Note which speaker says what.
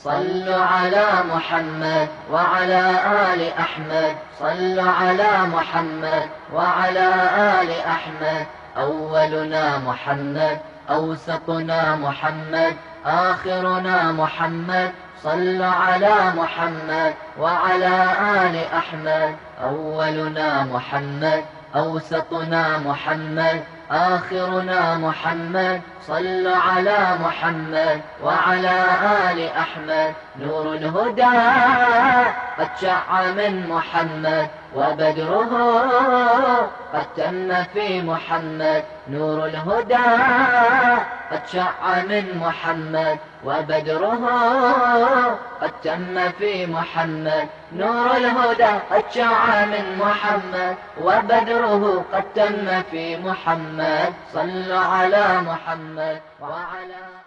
Speaker 1: صلوا على محمد وعلى آل أحمد. صلوا على محمد وعلى آل أحمد. أولنا محمد، أوسطنا محمد، آخرنا محمد. صلوا على محمد وعلى آل أحمد. أولنا محمد، أوسطنا محمد، آخرنا محمد. صلوا على محمد وعلى آل أحمد. نور الهدى قد شع من محمد وبدره قد تم في محمد. نور الهدى قد شع من محمد وبدره قد تم في محمد. نور الهدى قد شع من محمد وبدره قد تم في محمد. صلوا على محمد وعلى